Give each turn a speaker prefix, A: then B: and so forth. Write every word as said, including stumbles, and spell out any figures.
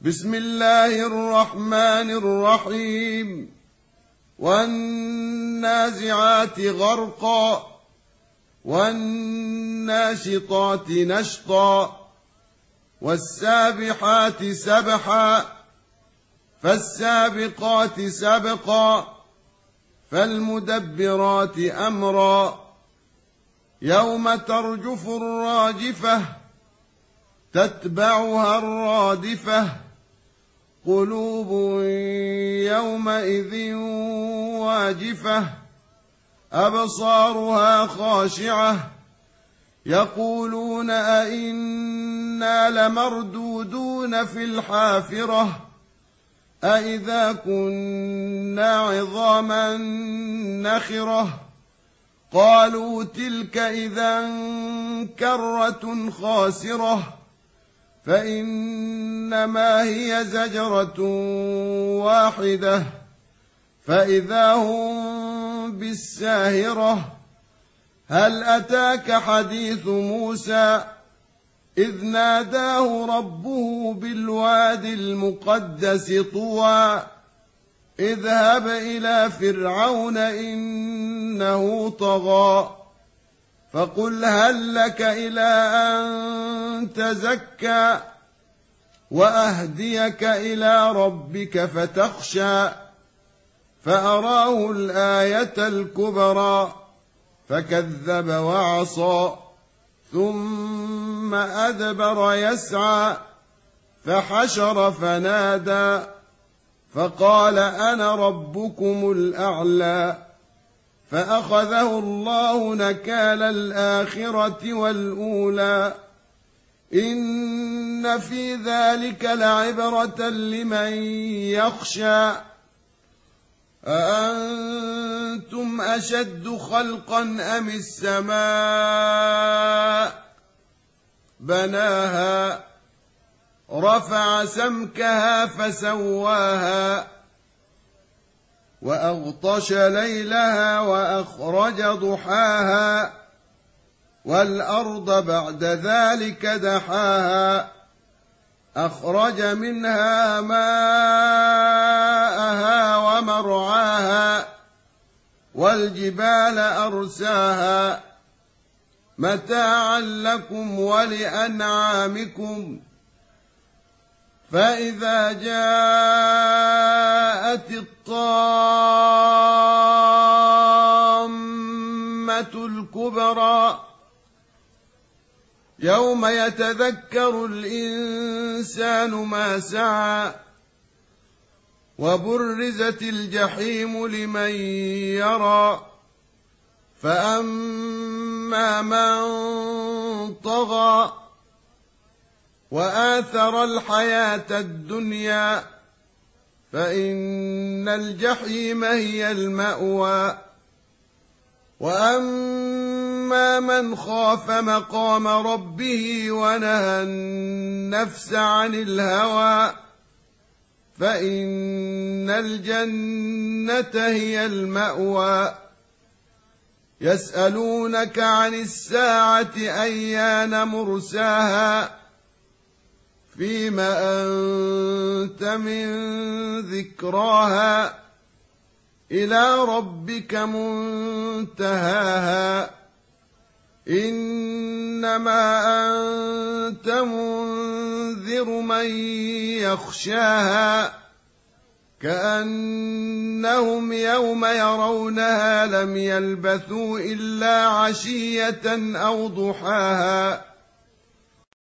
A: بسم الله الرحمن الرحيم والنازعات غرقا والناشطات نشطا والسابحات سبحا فالسابقات سبقا فالمدبرات أمرا يوم ترجف الراجفة تتبعها الرادفة قلوب يومئذ واجفة أبصارها خاشعة يقولون أئنا لمردودون في الحافرة أئذا كنا عظاما نخرة قالوا تلك إذا كرة خاسرة فإنما هي زجرة واحدة فإذا هم بالساهرة هل أتاك حديث موسى إذ ناداه ربه بالواد المقدس طوى اذهب إلى فرعون إنه طغى فقل هل لك إلى أن تزكى وأهديك إلى ربك فتخشى فأراه الآية الكبرى فكذب وعصى ثم أدبر يسعى فحشر فنادى فقال أنا ربكم الأعلى فأخذه الله نكال الآخرة والأولى إن في ذلك لعبرة لمن يخشى أأنتم أشد خلقا أم السماء بناها رفع سمكها فسواها وأغطش ليلها وأخرج ضحاها والأرض بعد ذلك دحاها أخرج منها ماءها ومرعاها والجبال أرساها متاعا لكم ولأنعامكم فإذا جاءت الطامة الكبرى يوم يتذكر الإنسان ما سعى وبرزت الجحيم لمن يرى فأما من طغى وآثر الحياة الدنيا فإن الجحيم هي المأوى وأما من خاف مقام ربه ونهى النفس عن الهوى فإن الجنة هي المأوى يسألونك عن الساعة أيان مرساها فيما أنت من ذكراها إلى ربك منتهاها إنما أنت منذر من يخشاها كأنهم يوم يرونها لم يلبثوا إلا عشية أو ضحاها